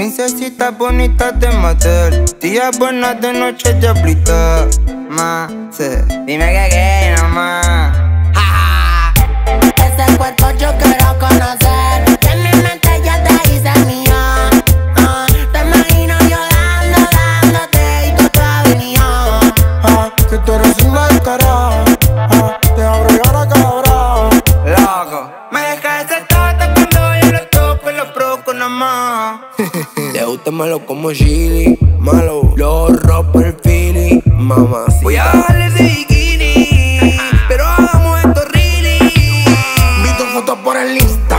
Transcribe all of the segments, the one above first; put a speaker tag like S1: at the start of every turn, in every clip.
S1: Princesita bonita de motel, días buenas de noche diablita. Dime que nomás.
S2: Ese cuerpo yo quiero conocer, que en mi mente ya te hice mía. Te imagino yo dándote y tú todavía.
S3: Que tú eres una descarada, te abro y ahora cabrón.
S1: Loco, me deja ese tata cuando yo lo toco y lo provoco nomás.
S3: Te gusta malo como chili, malo, los ropa el feeling, mamá.
S1: Voy a bajarle ese bikini, pero hagamos esto really.
S3: Vi tu foto por el Insta,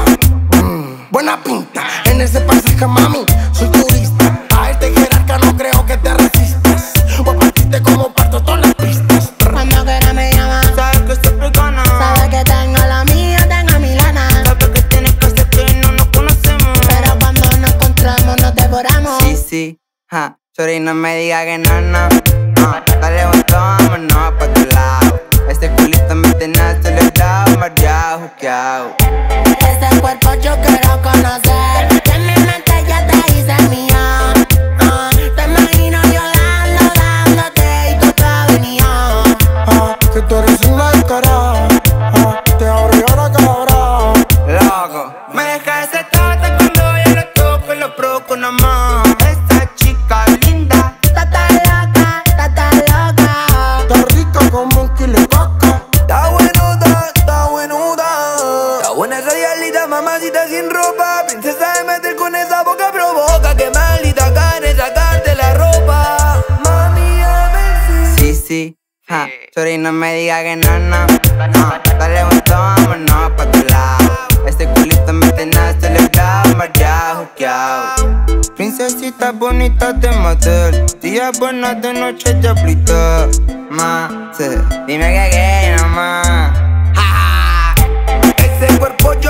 S3: buena pinta. En ese pasaje, mami, soy turista. A este jerarca no creo que te resistas. Voy a partirte como parto todas las pistas.
S2: Cuando quiera me llama,
S1: Sabes que soy pegana,
S2: sabes que tengo la mía, tengo mi lana.
S1: sabes que tienes que hacer que no nos conocemos.
S2: Pero cuando nos encontramos nos devoramos.
S1: Sí, sorry, no me diga que no. Dale junto, vámonos pa' tu lado. Ese culito me tiene acelerado, mareado, juqueado.
S2: Ese cuerpo yo quiero conocer, que en mi mente ya te hice mía. Te imagino yo dándote y tú todavía.
S3: Que tú eres una descarada, te abro y ahora cabrón.
S1: Loco, me deja ese tata cuando yo lo toco y lo provoco nomás. Esa chica linda,
S2: Está loca, está loca.
S3: Está rica como un kilo de vaca.
S1: está buenuda, está buenuda. Está buena esa diablita, mamacita sin ropa. Princesa de meter con esa boca provoca. Que maldita gane sacarte la ropa. Mami, a ver si. Sorry, no me diga que no. Dale junto, vámonos pa' tu lado. Ese culito me tiene acelerado, mareado, juqueado. Princesita bonita de motel, días buenas de noche diablita. Dime que nomás. Ese cuerpo